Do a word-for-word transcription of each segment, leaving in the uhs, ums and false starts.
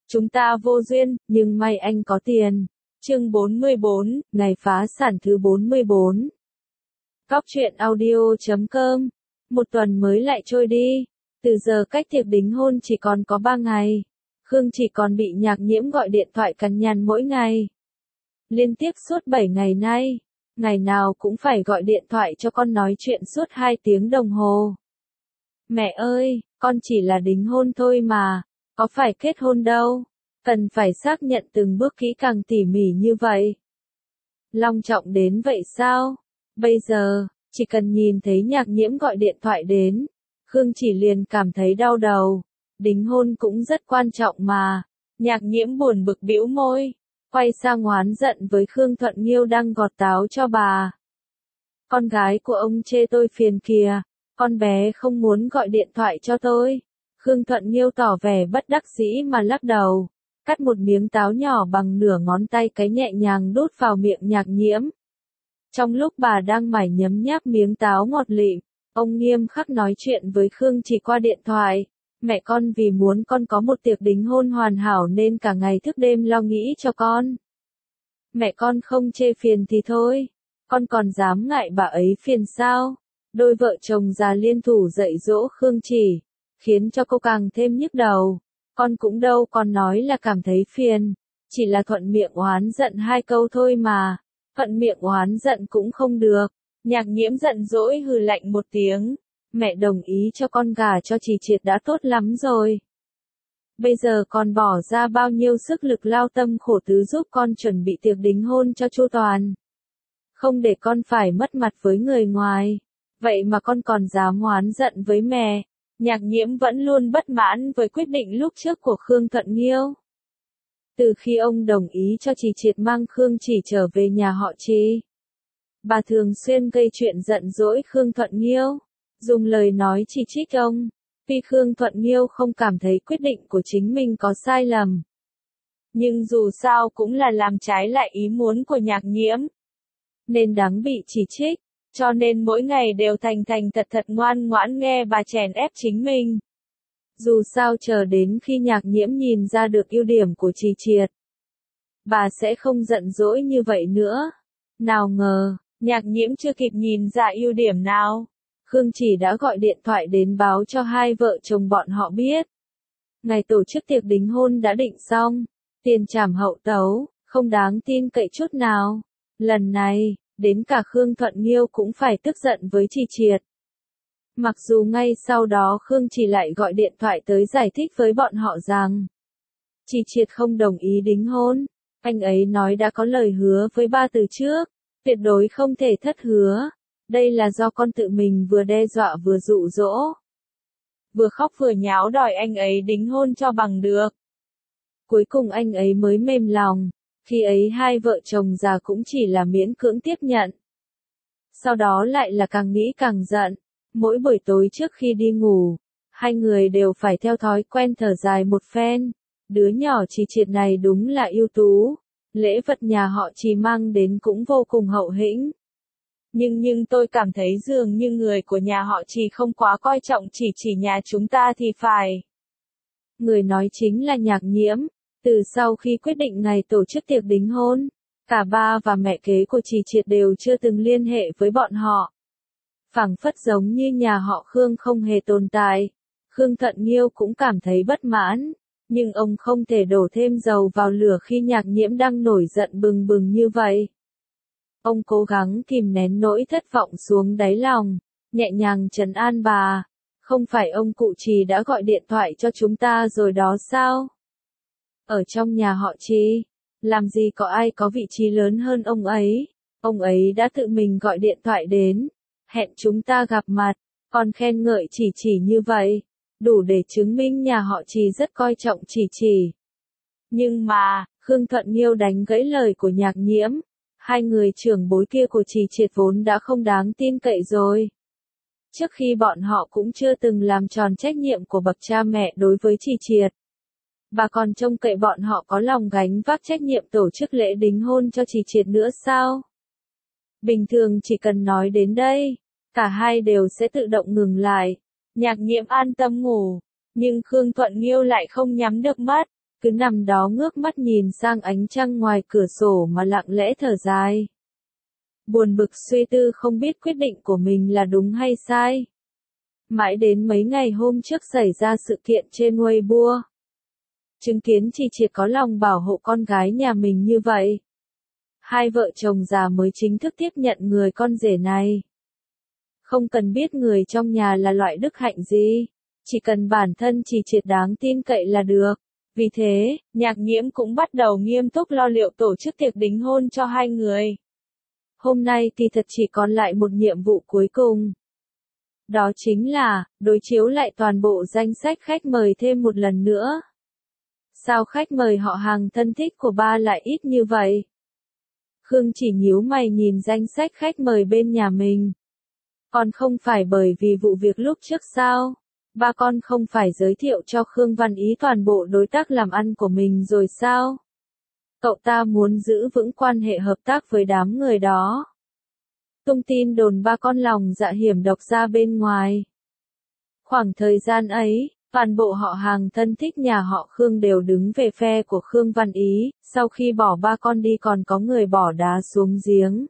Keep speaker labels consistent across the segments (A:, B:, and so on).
A: Chúng ta vô duyên, nhưng may anh có tiền. Chương bốn mươi bốn, ngày phá sản thứ bốn mươi bốn. Góc truyện audio chấm com. Một tuần mới lại trôi đi. Từ giờ cách tiệc đính hôn chỉ còn có ba ngày. Khương chỉ còn bị Nhạc Nhiễm gọi điện thoại cằn nhằn mỗi ngày. Liên tiếp suốt bảy ngày nay. Ngày nào cũng phải gọi điện thoại cho con nói chuyện suốt hai tiếng đồng hồ. Mẹ ơi, con chỉ là đính hôn thôi mà. Có phải kết hôn đâu. Cần phải xác nhận từng bước kỹ càng tỉ mỉ như vậy. Long trọng đến vậy sao? Bây giờ, chỉ cần nhìn thấy Nhạc Nhiễm gọi điện thoại đến, Khương chỉ liền cảm thấy đau đầu. Đính hôn cũng rất quan trọng mà. Nhạc Nhiễm buồn bực bĩu môi, quay sang oán giận với Khương Thuận Nghiêu đang gọt táo cho bà. Con gái của ông chê tôi phiền kìa, con bé không muốn gọi điện thoại cho tôi. Khương Thuận Nghiêu tỏ vẻ bất đắc dĩ mà lắc đầu, cắt một miếng táo nhỏ bằng nửa ngón tay cái nhẹ nhàng đút vào miệng Nhạc Nhiễm. Trong lúc bà đang mải nhấm nháp miếng táo ngọt lịm, ông nghiêm khắc nói chuyện với Khương chỉ qua điện thoại. Mẹ con vì muốn con có một tiệc đính hôn hoàn hảo nên cả ngày thức đêm lo nghĩ cho con. Mẹ con không chê phiền thì thôi, con còn dám ngại bà ấy phiền sao? Đôi vợ chồng già liên thủ dạy dỗ Khương chỉ, khiến cho cô càng thêm nhức đầu. Con cũng đâu còn nói là cảm thấy phiền, chỉ là thuận miệng oán giận hai câu thôi mà. Thuận miệng oán giận cũng không được. Nhạc Nhiễm giận dỗi hừ lạnh một tiếng. Mẹ đồng ý cho con gả cho Chỉ Triệt đã tốt lắm rồi. Bây giờ con bỏ ra bao nhiêu sức lực lao tâm khổ tứ giúp con chuẩn bị tiệc đính hôn cho chu toàn. Không để con phải mất mặt với người ngoài. Vậy mà con còn dám oán giận với mẹ. Nhạc Nhiễm vẫn luôn bất mãn với quyết định lúc trước của Khương Thuận Nghiêu. Từ khi ông đồng ý cho Chỉ Triệt mang Khương chỉ trở về nhà họ Chỉ, bà thường xuyên gây chuyện giận dỗi Khương Thuận Nghiêu, dùng lời nói chỉ trích ông. Tuy Khương Thuận Nghiêu không cảm thấy quyết định của chính mình có sai lầm, nhưng dù sao cũng là làm trái lại ý muốn của Nhạc Nhiễm, nên đáng bị chỉ trích, cho nên mỗi ngày đều thành thành thật thật ngoan ngoãn nghe bà chèn ép chính mình. Dù sao chờ đến khi Nhạc Nhiễm nhìn ra được ưu điểm của Chỉ Triệt, bà sẽ không giận dỗi như vậy nữa. Nào ngờ, Nhạc Nhiễm chưa kịp nhìn ra ưu điểm nào, Khương chỉ đã gọi điện thoại đến báo cho hai vợ chồng bọn họ biết. Ngày tổ chức tiệc đính hôn đã định xong, tiền trảm hậu tấu, không đáng tin cậy chút nào. Lần này, đến cả Khương Thuận Nghiêu cũng phải tức giận với Chỉ Triệt. Mặc dù ngay sau đó Khương chỉ lại gọi điện thoại tới giải thích với bọn họ rằng Chỉ Triệt không đồng ý đính hôn. Anh ấy nói đã có lời hứa với ba từ trước, tuyệt đối không thể thất hứa. Đây là do con tự mình vừa đe dọa vừa dụ dỗ, vừa khóc vừa nháo đòi anh ấy đính hôn cho bằng được. Cuối cùng anh ấy mới mềm lòng, khi ấy hai vợ chồng già cũng chỉ là miễn cưỡng tiếp nhận. Sau đó lại là càng nghĩ càng giận. Mỗi buổi tối trước khi đi ngủ, hai người đều phải theo thói quen thở dài một phen. Đứa nhỏ Chỉ Triệt này đúng là ưu tú. Lễ vật nhà họ Chỉ mang đến cũng vô cùng hậu hĩnh. Nhưng nhưng tôi cảm thấy dường như người của nhà họ Chỉ không quá coi trọng chỉ chỉ nhà chúng ta thì phải. Người nói chính là Nhạc Nhiễm. Từ sau khi quyết định ngày tổ chức tiệc đính hôn, cả ba và mẹ kế của Chỉ Triệt đều chưa từng liên hệ với bọn họ. Phảng phất giống như nhà họ Khương không hề tồn tại. Khương Thuận Nghiêu cũng cảm thấy bất mãn, nhưng ông không thể đổ thêm dầu vào lửa khi Nhạc Nhiễm đang nổi giận bừng bừng như vậy. Ông cố gắng kìm nén nỗi thất vọng xuống đáy lòng, nhẹ nhàng trấn an bà. Không phải ông cụ Trì đã gọi điện thoại cho chúng ta rồi đó sao? Ở trong nhà họ Trì, làm gì có ai có vị trí lớn hơn ông ấy. Ông ấy đã tự mình gọi điện thoại đến, hẹn chúng ta gặp mặt, còn khen ngợi Chỉ Chỉ như vậy, đủ để chứng minh nhà họ Trì rất coi trọng Chỉ Chỉ. Nhưng mà, Khương Thuận Nghiêu đánh gãy lời của Nhạc Nhiễm. Hai người trưởng bối kia của Chỉ Triệt vốn đã không đáng tin cậy rồi. Trước khi bọn họ cũng chưa từng làm tròn trách nhiệm của bậc cha mẹ đối với Chỉ Triệt, bà còn trông cậy bọn họ có lòng gánh vác trách nhiệm tổ chức lễ đính hôn cho Chỉ Triệt nữa sao? Bình thường chỉ cần nói đến đây, cả hai đều sẽ tự động ngừng lại. Nhạc Nhiễm an tâm ngủ, nhưng Khương Thuận Nghiêu lại không nhắm được mắt. cứ nằm đó ngước mắt nhìn sang ánh trăng ngoài cửa sổ mà lặng lẽ thở dài. Buồn bực suy tư không biết quyết định của mình là đúng hay sai. Mãi đến mấy ngày hôm trước xảy ra sự kiện trên Weibo. Chứng kiến Chi Triệt có lòng bảo hộ con gái nhà mình như vậy. Hai vợ chồng già mới chính thức tiếp nhận người con rể này. Không cần biết người trong nhà là loại đức hạnh gì, chỉ cần bản thân Chi Triệt đáng tin cậy là được. Vì thế, Nhạc Nhiễm cũng bắt đầu nghiêm túc lo liệu tổ chức tiệc đính hôn cho hai người. Hôm nay thì thật chỉ còn lại một nhiệm vụ cuối cùng. Đó chính là, đối chiếu lại toàn bộ danh sách khách mời thêm một lần nữa. Sao khách mời họ hàng thân thích của ba lại ít như vậy? Khương chỉ nhíu mày nhìn danh sách khách mời bên nhà mình. Còn không phải bởi vì vụ việc lúc trước sao? Ba con không phải giới thiệu cho Khương Văn Ý toàn bộ đối tác làm ăn của mình rồi sao? Cậu ta muốn giữ vững quan hệ hợp tác với đám người đó. Tung tin đồn ba con lòng dạ hiểm độc ra bên ngoài. Khoảng thời gian ấy, toàn bộ họ hàng thân thích nhà họ Khương đều đứng về phe của Khương Văn Ý, sau khi bỏ ba con đi còn có người bỏ đá xuống giếng.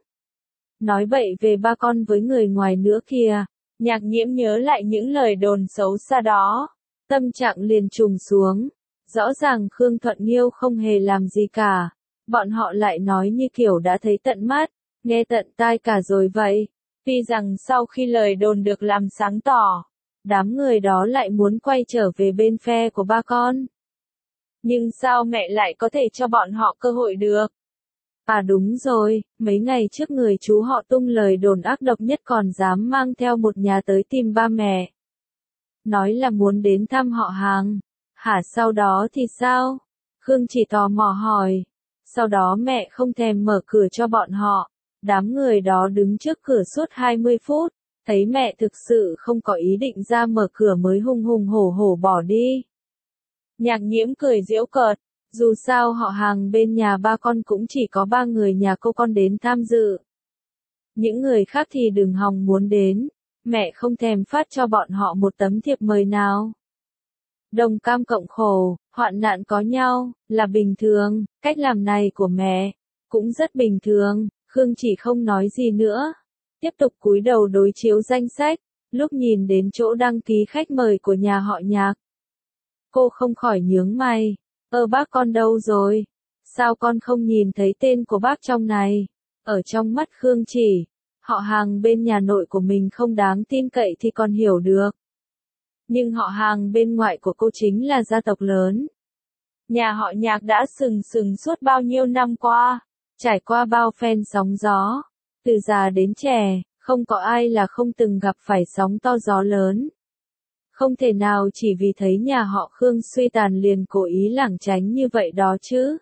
A: Nói bậy về ba con với người ngoài nữa kìa. Nhạc Nhiễm nhớ lại những lời đồn xấu xa đó. Tâm trạng liền trùng xuống. Rõ ràng Khương Thuận Nghiêu không hề làm gì cả. Bọn họ lại nói như kiểu đã thấy tận mắt, nghe tận tai cả rồi vậy. Tuy rằng sau khi lời đồn được làm sáng tỏ, đám người đó lại muốn quay trở về bên phe của ba con. Nhưng sao mẹ lại có thể cho bọn họ cơ hội được? À đúng rồi, mấy ngày trước người chú họ tung lời đồn ác độc nhất còn dám mang theo một nhà tới tìm ba mẹ. Nói là muốn đến thăm họ hàng. Hả sau đó thì sao? Khương chỉ tò mò hỏi. Sau đó mẹ không thèm mở cửa cho bọn họ. Đám người đó đứng trước cửa suốt hai mươi phút. Thấy mẹ thực sự không có ý định ra mở cửa mới hùng hùng hổ hổ bỏ đi. Nhạc Nhiễm cười giễu cợt. Dù sao họ hàng bên nhà ba con cũng chỉ có ba người nhà cô con đến tham dự. Những người khác thì đừng hòng muốn đến. Mẹ không thèm phát cho bọn họ một tấm thiệp mời nào. Đồng cam cộng khổ, hoạn nạn có nhau, là bình thường. Cách làm này của mẹ cũng rất bình thường. Khương chỉ không nói gì nữa. Tiếp tục cúi đầu đối chiếu danh sách. Lúc nhìn đến chỗ đăng ký khách mời của nhà họ Nhạc, cô không khỏi nhướng mày. Ơ bác con đâu rồi? Sao con không nhìn thấy tên của bác trong này? Ở trong mắt Khương chỉ, họ hàng bên nhà nội của mình không đáng tin cậy thì còn hiểu được. Nhưng họ hàng bên ngoại của cô chính là gia tộc lớn. Nhà họ Nhạc đã sừng sừng suốt bao nhiêu năm qua, trải qua bao phen sóng gió. Từ già đến trẻ, không có ai là không từng gặp phải sóng to gió lớn. Không thể nào chỉ vì thấy nhà họ Khương suy tàn liền cố ý lảng tránh như vậy đó chứ.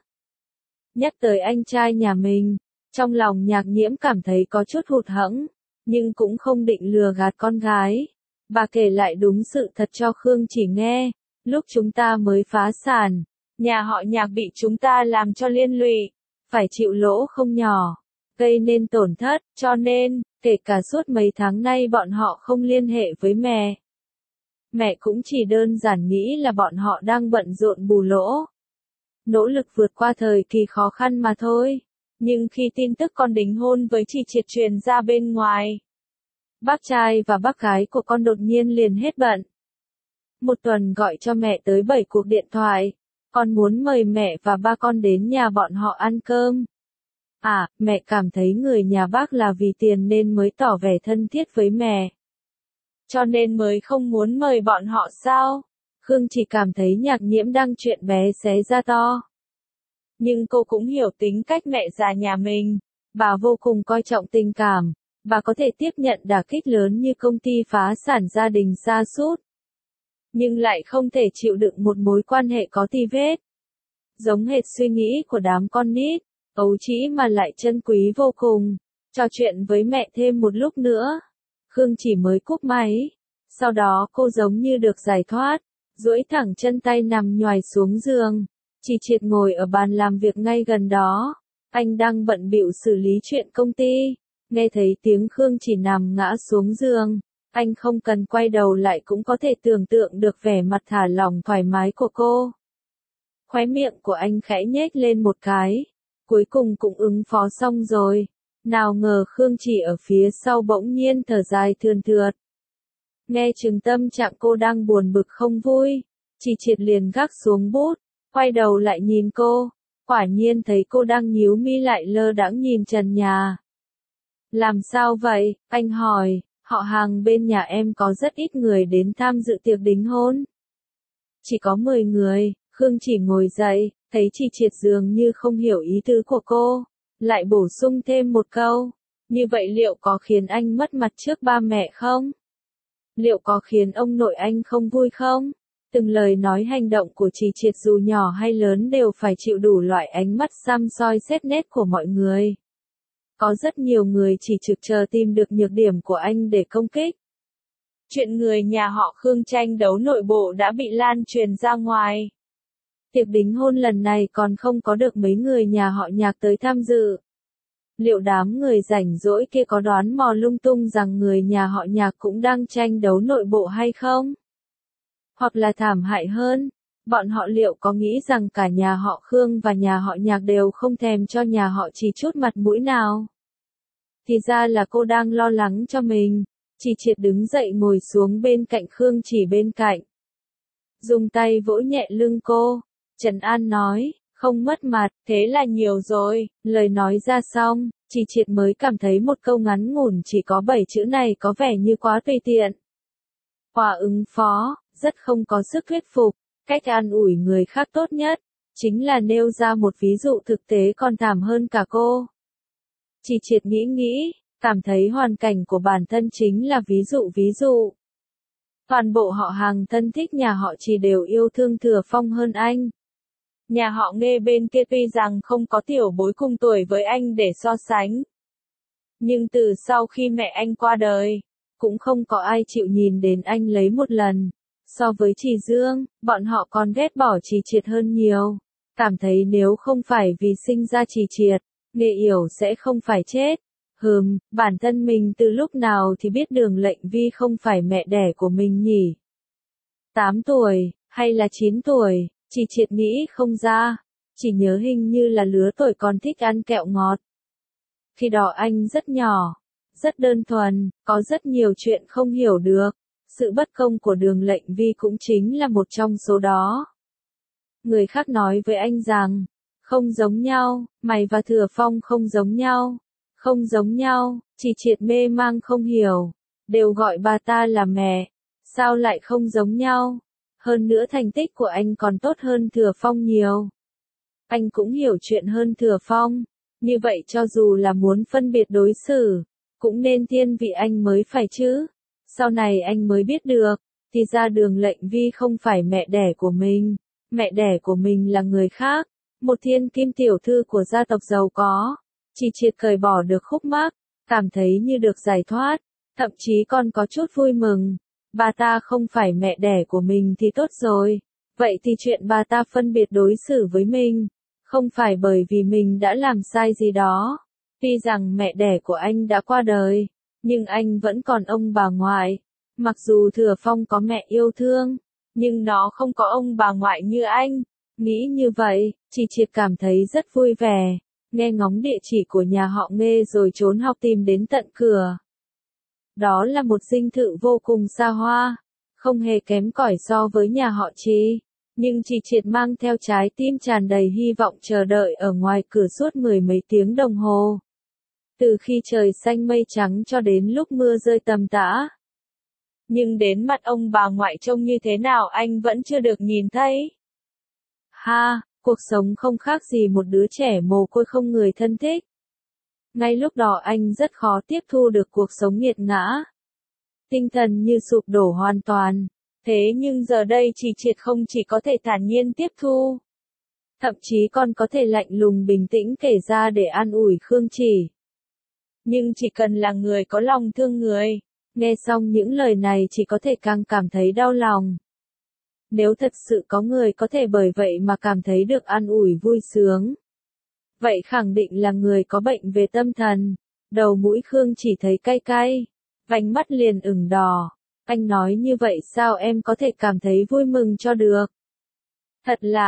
A: Nhắc tới anh trai nhà mình, trong lòng Nhạc Nhiễm cảm thấy có chút hụt hẫng, nhưng cũng không định lừa gạt con gái. Bà kể lại đúng sự thật cho Khương chỉ nghe. Lúc chúng ta mới phá sản, nhà họ Nhạc bị chúng ta làm cho liên lụy, phải chịu lỗ không nhỏ, gây nên tổn thất, cho nên, kể cả suốt mấy tháng nay bọn họ không liên hệ với mẹ. Mẹ cũng chỉ đơn giản nghĩ là bọn họ đang bận rộn bù lỗ, nỗ lực vượt qua thời kỳ khó khăn mà thôi. Nhưng khi tin tức con đính hôn với Chi Triệt truyền ra bên ngoài, bác trai và bác gái của con đột nhiên liền hết bận. Một tuần gọi cho mẹ tới bảy cuộc điện thoại, con muốn mời mẹ và ba con đến nhà bọn họ ăn cơm. À, mẹ cảm thấy người nhà bác là vì tiền nên mới tỏ vẻ thân thiết với mẹ. Cho nên mới không muốn mời bọn họ sao? Khương chỉ cảm thấy Nhạc Nhiễm đang chuyện bé xé ra to. Nhưng cô cũng hiểu tính cách mẹ già nhà mình. Bà vô cùng coi trọng tình cảm. Bà có thể tiếp nhận đả kích lớn như công ty phá sản, gia đình sa sút, nhưng lại không thể chịu đựng một mối quan hệ có tì vết. Giống hệt suy nghĩ của đám con nít, ấu trĩ mà lại chân quý vô cùng. Trò chuyện với mẹ thêm một lúc nữa, Khương chỉ mới cúp máy. Sau đó cô giống như được giải thoát, duỗi thẳng chân tay nằm nhoài xuống giường. Chỉ Triệt ngồi ở bàn làm việc ngay gần đó. Anh đang bận bịu xử lý chuyện công ty. Nghe thấy tiếng Khương chỉ nằm ngã xuống giường, anh không cần quay đầu lại cũng có thể tưởng tượng được vẻ mặt thả lỏng thoải mái của cô. Khóe miệng của anh khẽ nhếch lên một cái. Cuối cùng cũng ứng phó xong rồi. Nào ngờ Khương Chỉ ở phía sau bỗng nhiên thở dài thườn thượt. Nghe chừng tâm trạng cô đang buồn bực không vui. Chỉ Triệt liền gác xuống bút. Quay đầu lại nhìn cô. Quả nhiên thấy cô đang nhíu mi lại lơ đãng nhìn trần nhà. Làm sao vậy? Anh hỏi. Họ hàng bên nhà em có rất ít người đến tham dự tiệc đính hôn. Chỉ có mười người. Khương Chỉ ngồi dậy, thấy Chỉ Triệt dường như không hiểu ý tứ của cô. Lại bổ sung thêm một câu. Như vậy liệu có khiến anh mất mặt trước ba mẹ không? Liệu có khiến ông nội anh không vui không? Từng lời nói hành động của Chỉ Triệt dù nhỏ hay lớn đều phải chịu đủ loại ánh mắt săm soi xét nét của mọi người. Có rất nhiều người chỉ trực chờ tìm được nhược điểm của anh để công kích. Chuyện người nhà họ Khương tranh đấu nội bộ đã bị lan truyền ra ngoài. Tiệc đính hôn lần này còn không có được mấy người nhà họ Nhạc tới tham dự. Liệu đám người rảnh rỗi kia có đoán mò lung tung rằng người nhà họ Nhạc cũng đang tranh đấu nội bộ hay không? Hoặc là thảm hại hơn, bọn họ liệu có nghĩ rằng cả nhà họ Khương và nhà họ Nhạc đều không thèm cho nhà họ Chỉ chút mặt mũi nào? Thì ra là cô đang lo lắng cho mình. Chỉ Triệt đứng dậy ngồi xuống bên cạnh Khương Chỉ bên cạnh. Dùng tay vỗ nhẹ lưng cô. Trần An nói, không mất mặt, thế là nhiều rồi. Lời nói ra xong, Chỉ Triệt mới cảm thấy một câu ngắn ngủn chỉ có bảy chữ này có vẻ như quá tùy tiện. Hòa ứng phó, rất không có sức thuyết phục. Cách an ủi người khác tốt nhất, chính là nêu ra một ví dụ thực tế còn thảm hơn cả cô. Chỉ Triệt nghĩ nghĩ, cảm thấy hoàn cảnh của bản thân chính là ví dụ ví dụ. Toàn bộ họ hàng thân thích nhà họ Chỉ đều yêu thương Thừa Phong hơn anh. Nhà họ Nghê bên kia tuy rằng không có tiểu bối cùng tuổi với anh để so sánh. Nhưng từ sau khi mẹ anh qua đời, cũng không có ai chịu nhìn đến anh lấy một lần. So với Chỉ Dương, bọn họ còn ghét bỏ Chỉ Triệt hơn nhiều. Cảm thấy nếu không phải vì sinh ra Chỉ Triệt, Nghê Yểu sẽ không phải chết. Hừm, bản thân mình từ lúc nào thì biết Đường Lệnh Vi không phải mẹ đẻ của mình nhỉ? tám tuổi, hay là chín tuổi, Chỉ Triệt nghĩ không ra. Chỉ nhớ hình như là lứa tuổi còn thích ăn kẹo ngọt. Khi đó anh rất nhỏ, rất đơn thuần, có rất nhiều chuyện không hiểu được. Sự bất công của Đường Lệnh Vi cũng chính là một trong số đó. Người khác nói với anh rằng, không giống nhau, mày và Thừa Phong không giống nhau. Không giống nhau, Chỉ Triệt mê mang không hiểu. Đều gọi bà ta là mẹ. Sao lại không giống nhau? Hơn nữa thành tích của anh còn tốt hơn Thừa Phong nhiều. Anh cũng hiểu chuyện hơn Thừa Phong. Như vậy cho dù là muốn phân biệt đối xử, cũng nên thiên vị anh mới phải chứ. Sau này anh mới biết được, thì ra Đường Lệnh Vi không phải mẹ đẻ của mình. Mẹ đẻ của mình là người khác. Một thiên kim tiểu thư của gia tộc giàu có. Chỉ Triệt cởi bỏ được khúc mắc, cảm thấy như được giải thoát, thậm chí còn có chút vui mừng. Bà ta không phải mẹ đẻ của mình thì tốt rồi. Vậy thì chuyện bà ta phân biệt đối xử với mình, không phải bởi vì mình đã làm sai gì đó. Tuy rằng mẹ đẻ của anh đã qua đời, nhưng anh vẫn còn ông bà ngoại. Mặc dù Thừa Phong có mẹ yêu thương, nhưng nó không có ông bà ngoại như anh. Nghĩ như vậy, Chỉ Triệt cảm thấy rất vui vẻ. Nghe ngóng địa chỉ của nhà họ Nghê rồi trốn học tìm đến tận cửa. Đó là một dinh thự vô cùng xa hoa, không hề kém cỏi so với nhà họ Chỉ. Nhưng Chỉ Triệt mang theo trái tim tràn đầy hy vọng chờ đợi ở ngoài cửa suốt mười mấy tiếng đồng hồ. Từ khi trời xanh mây trắng cho đến lúc mưa rơi tầm tã. Nhưng đến mặt ông bà ngoại trông như thế nào anh vẫn chưa được nhìn thấy. Ha! Cuộc sống không khác gì một đứa trẻ mồ côi không người thân thích. Ngay lúc đó anh rất khó tiếp thu được cuộc sống nghiệt ngã. Tinh thần như sụp đổ hoàn toàn. Thế nhưng giờ đây Chỉ Triệt không chỉ có thể thản nhiên tiếp thu. Thậm chí còn có thể lạnh lùng bình tĩnh kể ra để an ủi Khương Chỉ. Nhưng chỉ cần là người có lòng thương người. Nghe xong những lời này chỉ có thể càng cảm thấy đau lòng. Nếu thật sự có người có thể bởi vậy mà cảm thấy được an ủi vui sướng. Vậy khẳng định là người có bệnh về tâm thần. Đầu mũi Khương Chỉ thấy cay cay. Vành mắt liền ửng đỏ. Anh nói như vậy sao em có thể cảm thấy vui mừng cho được? Thật là,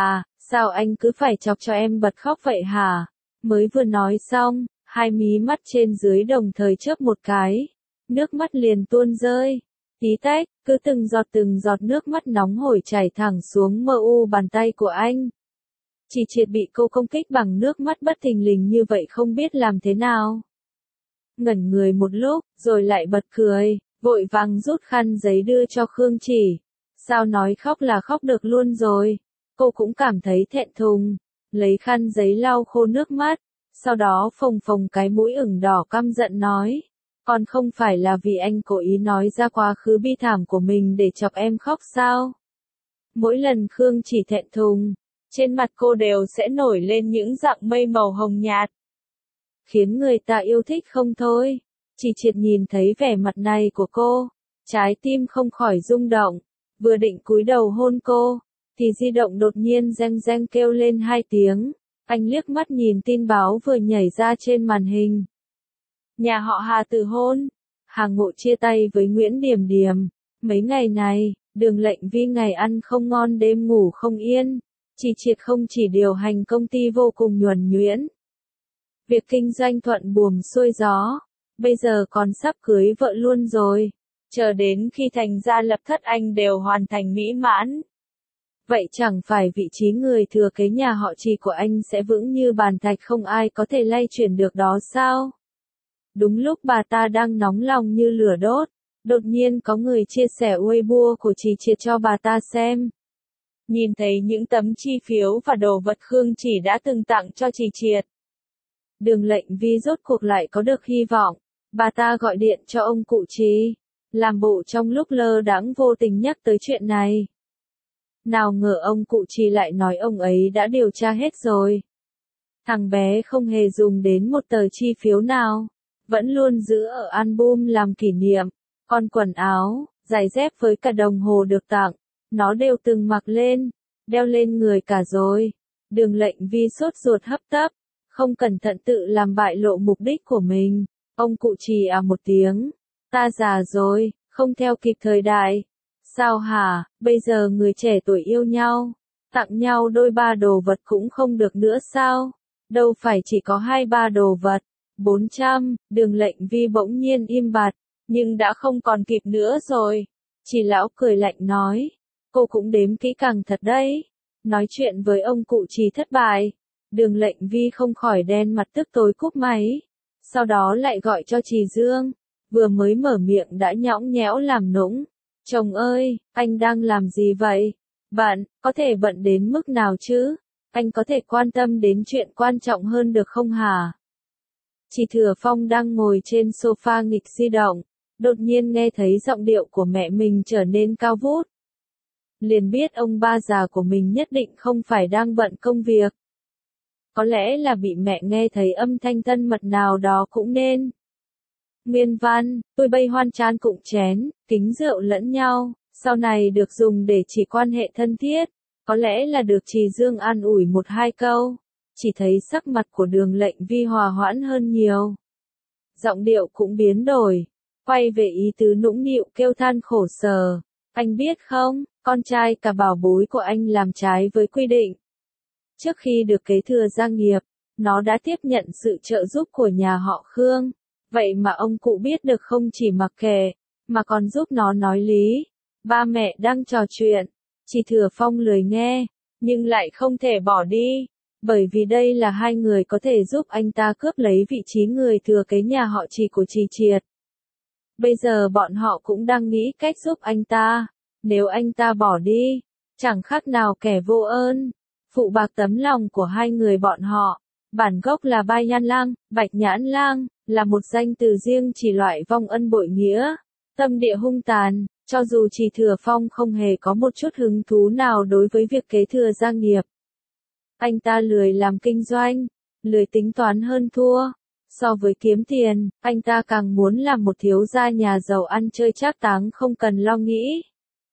A: Sao anh cứ phải chọc cho em bật khóc vậy hả? Mới vừa nói xong, hai mí mắt trên dưới đồng thời chớp một cái. Nước mắt liền tuôn rơi. Tí tách, cứ từng giọt từng giọt nước mắt nóng hổi chảy thẳng xuống mờ u bàn tay của anh. Chỉ Triệt bị cô công kích bằng nước mắt bất thình lình như vậy không biết làm thế nào. Ngẩn người một lúc, rồi lại bật cười, vội vàng rút khăn giấy đưa cho Khương Chỉ. Sao nói khóc là khóc được luôn rồi. Cô cũng cảm thấy thẹn thùng, lấy khăn giấy lau khô nước mắt, sau đó phồng phồng cái mũi ửng đỏ căm giận nói. Còn không phải là vì anh cố ý nói ra quá khứ bi thảm của mình để chọc em khóc sao? Mỗi lần Khương Chỉ thẹn thùng, trên mặt cô đều sẽ nổi lên những dạng mây màu hồng nhạt, khiến người ta yêu thích không thôi. Chỉ Triệt nhìn thấy vẻ mặt này của cô, trái tim không khỏi rung động, vừa định cúi đầu hôn cô, thì di động đột nhiên reng reng kêu lên hai tiếng. Anh liếc mắt nhìn tin báo vừa nhảy ra trên màn hình. Nhà họ Hà từ hôn, Hà Ngộ chia tay với Nguyễn Điểm Điểm. Mấy ngày này, Đường Lệnh Vi ngày ăn không ngon đêm ngủ không yên. Chỉ Triệt không chỉ điều hành công ty vô cùng nhuần nhuyễn. Việc kinh doanh thuận buồm xuôi gió, bây giờ còn sắp cưới vợ luôn rồi. Chờ đến khi thành gia lập thất anh đều hoàn thành mỹ mãn. Vậy chẳng phải vị trí người thừa kế nhà họ Trì của anh sẽ vững như bàn thạch không ai có thể lay chuyển được đó sao? Đúng lúc bà ta đang nóng lòng như lửa đốt, đột nhiên có người chia sẻ Weibo của Chỉ Triệt cho bà ta xem. Nhìn thấy những tấm chi phiếu và đồ vật Khương Chỉ đã từng tặng cho Chỉ Triệt. Đường Lệnh Vi rốt cuộc lại có được hy vọng, bà ta gọi điện cho ông cụ Trì, làm bộ trong lúc lơ đãng vô tình nhắc tới chuyện này. Nào ngờ ông cụ Trì lại nói ông ấy đã điều tra hết rồi. Thằng bé không hề dùng đến một tờ chi phiếu nào, vẫn luôn giữ ở album làm kỷ niệm, còn quần áo, giày dép với cả đồng hồ được tặng, nó đều từng mặc lên, đeo lên người cả rồi. Đường Lệnh Vi sốt ruột hấp tấp, không cẩn thận tự làm bại lộ mục đích của mình. Ông cụ Trì à một tiếng, ta già rồi, không theo kịp thời đại. Sao hả, bây giờ người trẻ tuổi yêu nhau, tặng nhau đôi ba đồ vật cũng không được nữa sao? Đâu phải chỉ có hai ba đồ vật, bốn trăm, Đường Lệnh Vi bỗng nhiên im bặt, nhưng đã không còn kịp nữa rồi. Chỉ lão cười lạnh nói, cô cũng đếm kỹ càng thật đấy. Nói chuyện với ông cụ Trì thất bại, Đường Lệnh Vi không khỏi đen mặt tức tối cúp máy. Sau đó lại gọi cho Trì Dương, vừa mới mở miệng đã nhõng nhẽo làm nũng. Chồng ơi, anh đang làm gì vậy? Bạn, có thể bận đến mức nào chứ? Anh có thể quan tâm đến chuyện quan trọng hơn được không hả? Chỉ Thừa Phong đang ngồi trên sofa nghịch di động, đột nhiên nghe thấy giọng điệu của mẹ mình trở nên cao vút. Liền biết ông ba già của mình nhất định không phải đang bận công việc. Có lẽ là bị mẹ nghe thấy âm thanh thân mật nào đó cũng nên. Nguyên văn, tôi bay hoan chán cụng chén, kính rượu lẫn nhau, sau này được dùng để chỉ quan hệ thân thiết, có lẽ là được Trì Dương an ủi một hai câu, chỉ thấy sắc mặt của Đường Lệnh Vi hòa hoãn hơn nhiều. Giọng điệu cũng biến đổi, quay về ý tứ nũng nịu kêu than khổ sở, anh biết không, con trai cả bảo bối của anh làm trái với quy định. Trước khi được kế thừa gia nghiệp, nó đã tiếp nhận sự trợ giúp của nhà họ Khương. Vậy mà ông cụ biết được không chỉ mặc kệ, mà còn giúp nó nói lý. Ba mẹ đang trò chuyện, Chỉ Thừa Phong lười nghe, nhưng lại không thể bỏ đi, bởi vì đây là hai người có thể giúp anh ta cướp lấy vị trí người thừa kế nhà họ Trì của Chỉ Triệt. Bây giờ bọn họ cũng đang nghĩ cách giúp anh ta, nếu anh ta bỏ đi, chẳng khác nào kẻ vô ơn, phụ bạc tấm lòng của hai người bọn họ. Bản gốc là Bai Nhan Lang, Bạch Nhãn Lang, là một danh từ riêng chỉ loại vong ân bội nghĩa, tâm địa hung tàn, cho dù Chỉ Thừa Phong không hề có một chút hứng thú nào đối với việc kế thừa gia nghiệp. Anh ta lười làm kinh doanh, lười tính toán hơn thua, so với kiếm tiền, anh ta càng muốn làm một thiếu gia nhà giàu ăn chơi trác táng không cần lo nghĩ.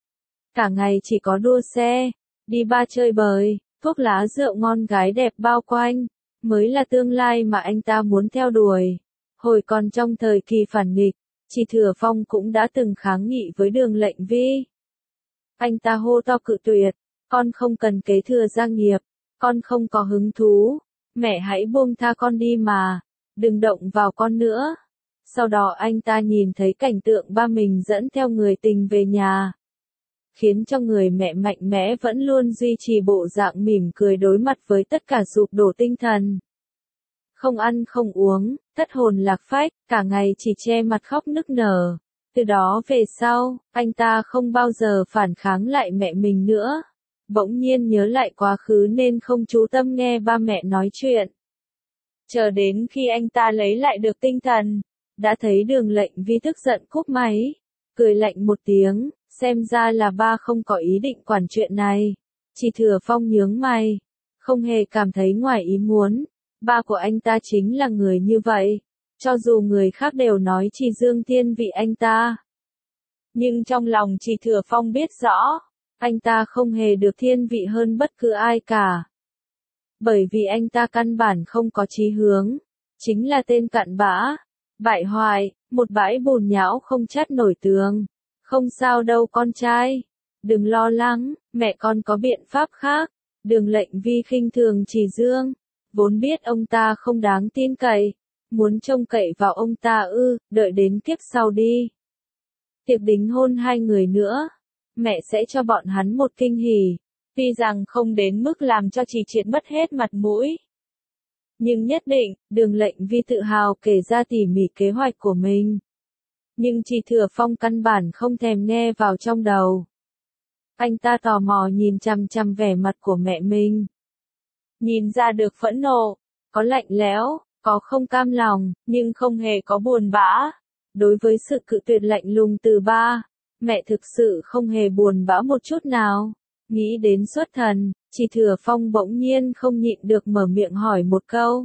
A: Cả ngày chỉ có đua xe, đi ba chơi bời, thuốc lá rượu ngon gái đẹp bao quanh, mới là tương lai mà anh ta muốn theo đuổi. Hồi còn trong thời kỳ phản nghịch, Chỉ Thừa Phong cũng đã từng kháng nghị với Đường Lệnh Vi. Anh ta hô to cự tuyệt, con không cần kế thừa gia nghiệp, Con không có hứng thú. Mẹ hãy buông tha con đi mà. Đừng động vào con nữa. Sau đó anh ta nhìn thấy cảnh tượng ba mình dẫn theo người tình về nhà. Khiến cho người mẹ mạnh mẽ vẫn luôn duy trì bộ dạng mỉm cười đối mặt với tất cả sụp đổ tinh thần. Không ăn không uống, thất hồn lạc phách, cả ngày chỉ che mặt khóc nức nở. Từ đó về sau, anh ta không bao giờ phản kháng lại mẹ mình nữa. Bỗng nhiên nhớ lại quá khứ nên không chú tâm nghe ba mẹ nói chuyện. Chờ đến khi anh ta lấy lại được tinh thần, đã thấy Đường Lệnh Vi tức giận cúp máy, cười lạnh một tiếng, xem ra là ba không có ý định quản chuyện này. Chỉ Thừa Phong nhướng mày, không hề cảm thấy ngoài ý muốn, ba của anh ta chính là người như vậy, cho dù người khác đều nói Chỉ Dương thiên vị anh ta. Nhưng trong lòng Chỉ Thừa Phong biết rõ, anh ta không hề được thiên vị hơn bất cứ ai cả. Bởi vì anh ta căn bản không có chí hướng, chính là tên cặn bã, bại hoại, một bãi bùn nhão không chát nổi tường. Không sao đâu con trai, đừng lo lắng, mẹ con có biện pháp khác. Đường Lệnh Vi khinh thường Chỉ Dương, vốn biết ông ta không đáng tin cậy, muốn trông cậy vào ông ta ư, đợi đến kiếp sau đi. Tiệc đính hôn hai người nữa, mẹ sẽ cho bọn hắn một kinh hỉ, tuy rằng không đến mức làm cho Chỉ Triệt mất hết mặt mũi. Nhưng nhất định, Đường Lệnh Vi tự hào kể ra tỉ mỉ kế hoạch của mình. Nhưng Chỉ Thừa Phong căn bản không thèm nghe vào trong đầu. Anh ta tò mò nhìn chằm chằm vẻ mặt của mẹ mình. Nhìn ra được phẫn nộ, có lạnh lẽo, có không cam lòng, nhưng không hề có buồn bã. Đối với sự cự tuyệt lạnh lùng từ ba, mẹ thực sự không hề buồn bã một chút nào. Nghĩ đến xuất thần, Chỉ Thừa Phong bỗng nhiên không nhịn được mở miệng hỏi một câu.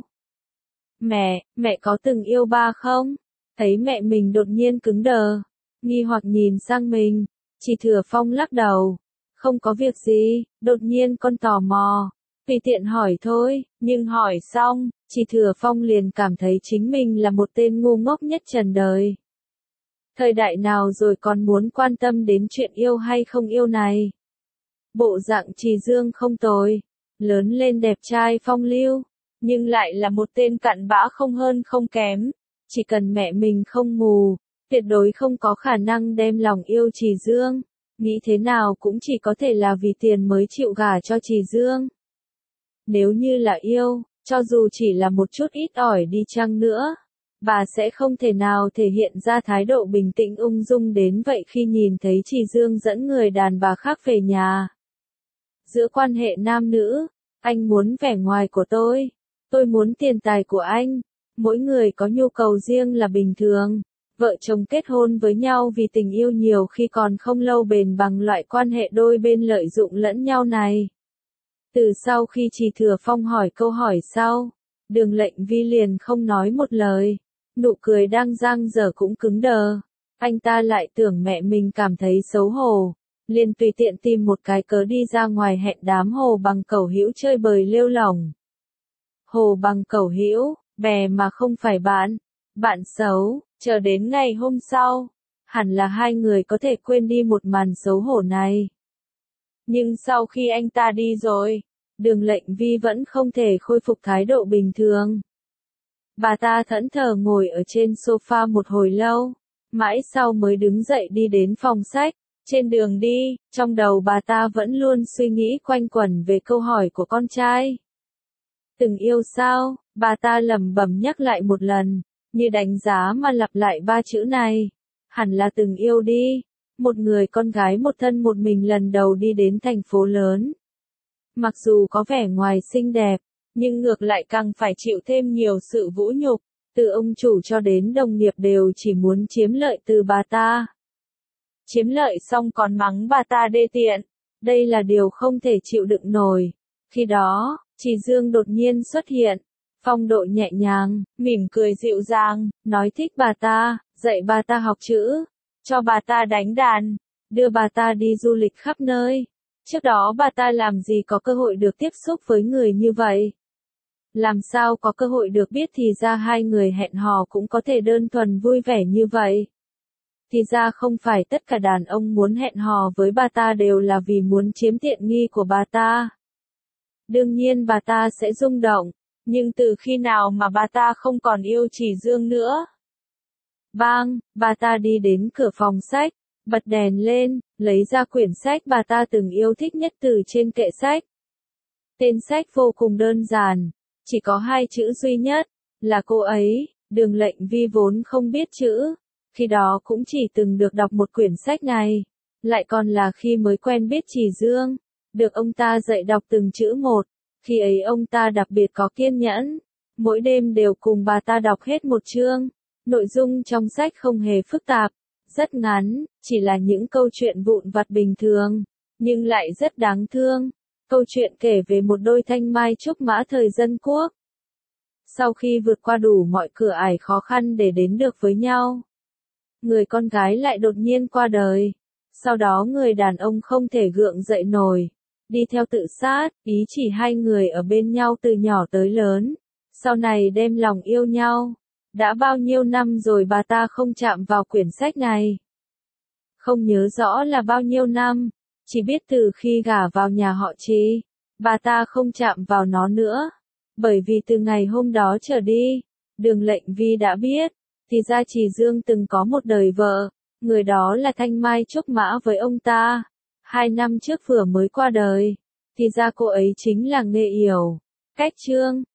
A: Mẹ, mẹ có từng yêu ba không? Thấy mẹ mình đột nhiên cứng đờ, nghi hoặc nhìn sang mình, Chỉ Thừa Phong lắc đầu. Không có việc gì, đột nhiên con tò mò, tùy tiện hỏi thôi, nhưng hỏi xong, Chỉ Thừa Phong liền cảm thấy chính mình là một tên ngu ngốc nhất trần đời. Thời đại nào rồi còn muốn quan tâm đến chuyện yêu hay không yêu này? Bộ dạng Chỉ Dương không tồi, lớn lên đẹp trai phong lưu, nhưng lại là một tên cặn bã không hơn không kém. Chỉ cần mẹ mình không mù, tuyệt đối không có khả năng đem lòng yêu Chỉ Dương. Nghĩ thế nào cũng chỉ có thể là vì tiền mới chịu gả cho Chỉ Dương. Nếu như là yêu, cho dù chỉ là một chút ít ỏi đi chăng nữa, bà sẽ không thể nào thể hiện ra thái độ bình tĩnh ung dung đến vậy khi nhìn thấy Chỉ Dương dẫn người đàn bà khác về nhà. Giữa quan hệ nam nữ, anh muốn vẻ ngoài của tôi, tôi muốn tiền tài của anh. Mỗi người có nhu cầu riêng là bình thường. Vợ chồng kết hôn với nhau vì tình yêu nhiều khi còn không lâu bền bằng loại quan hệ đôi bên lợi dụng lẫn nhau này. Từ sau khi Chỉ Thừa Phong hỏi câu hỏi sau, Đường Lệnh Vi liền không nói một lời. Nụ cười đang dang dở cũng cứng đờ. Anh ta lại tưởng mẹ mình cảm thấy xấu hổ, liền tùy tiện tìm một cái cớ đi ra ngoài hẹn đám Hồ Bằng Cẩu Hữu chơi bời lêu lỏng. Hồ Bằng Cẩu Hữu, bè mà không phải bạn, bạn xấu. Chờ đến ngày hôm sau, hẳn là hai người có thể quên đi một màn xấu hổ này. Nhưng sau khi anh ta đi rồi, Đường Lệnh Vi vẫn không thể khôi phục thái độ bình thường. Bà ta thẫn thờ ngồi ở trên sofa một hồi lâu, mãi sau mới đứng dậy đi đến phòng sách. Trên đường đi, trong đầu bà ta vẫn luôn suy nghĩ quanh quẩn về câu hỏi của con trai. Từng yêu sao? Bà ta lẩm bẩm nhắc lại một lần, như đánh giá mà lặp lại ba chữ này. Hẳn là từng yêu đi. Một người con gái một thân một mình lần đầu đi đến thành phố lớn. Mặc dù có vẻ ngoài xinh đẹp, nhưng ngược lại càng phải chịu thêm nhiều sự vũ nhục. Từ ông chủ cho đến đồng nghiệp đều chỉ muốn chiếm lợi từ bà ta. Chiếm lợi xong còn mắng bà ta đê tiện. Đây là điều không thể chịu đựng nổi. Khi đó, Chỉ Dương đột nhiên xuất hiện. Phong độ nhẹ nhàng, mỉm cười dịu dàng, nói thích bà ta, dạy bà ta học chữ, cho bà ta đánh đàn, đưa bà ta đi du lịch khắp nơi. Trước đó bà ta làm gì có cơ hội được tiếp xúc với người như vậy? Làm sao có cơ hội được biết thì ra hai người hẹn hò cũng có thể đơn thuần vui vẻ như vậy? Thì ra không phải tất cả đàn ông muốn hẹn hò với bà ta đều là vì muốn chiếm tiện nghi của bà ta. đương nhiên bà ta sẽ rung động, nhưng từ khi nào mà bà ta không còn yêu Chỉ Dương nữa? Bang, bà ta đi đến cửa phòng sách, bật đèn lên, lấy ra quyển sách bà ta từng yêu thích nhất từ trên kệ sách. Tên sách vô cùng đơn giản, chỉ có hai chữ duy nhất, là cô ấy. Đường Lệnh Vi vốn không biết chữ, khi đó cũng chỉ từng được đọc một quyển sách này, lại còn là khi mới quen biết Chỉ Dương, được ông ta dạy đọc từng chữ một, khi ấy ông ta đặc biệt có kiên nhẫn, mỗi đêm đều cùng bà ta đọc hết một chương, nội dung trong sách không hề phức tạp, rất ngắn, chỉ là những câu chuyện vụn vặt bình thường, nhưng lại rất đáng thương, câu chuyện kể về một đôi thanh mai trúc mã thời dân quốc. Sau khi vượt qua đủ mọi cửa ải khó khăn để đến được với nhau, người con gái lại đột nhiên qua đời. Sau đó người đàn ông không thể gượng dậy nổi, đi theo tự sát, ý chỉ hai người ở bên nhau từ nhỏ tới lớn, sau này đem lòng yêu nhau. Đã bao nhiêu năm rồi bà ta không chạm vào quyển sách này. Không nhớ rõ là bao nhiêu năm, chỉ biết từ khi gả vào nhà họ Trì, bà ta không chạm vào nó nữa. Bởi vì từ ngày hôm đó trở đi, Đường Lệnh Vi đã biết, thì ra Chỉ Dương từng có một đời vợ, người đó là thanh mai trúc mã với ông ta. Hai năm trước vừa mới qua đời, thì ra cô ấy chính là Nghê Yểu. Cách chương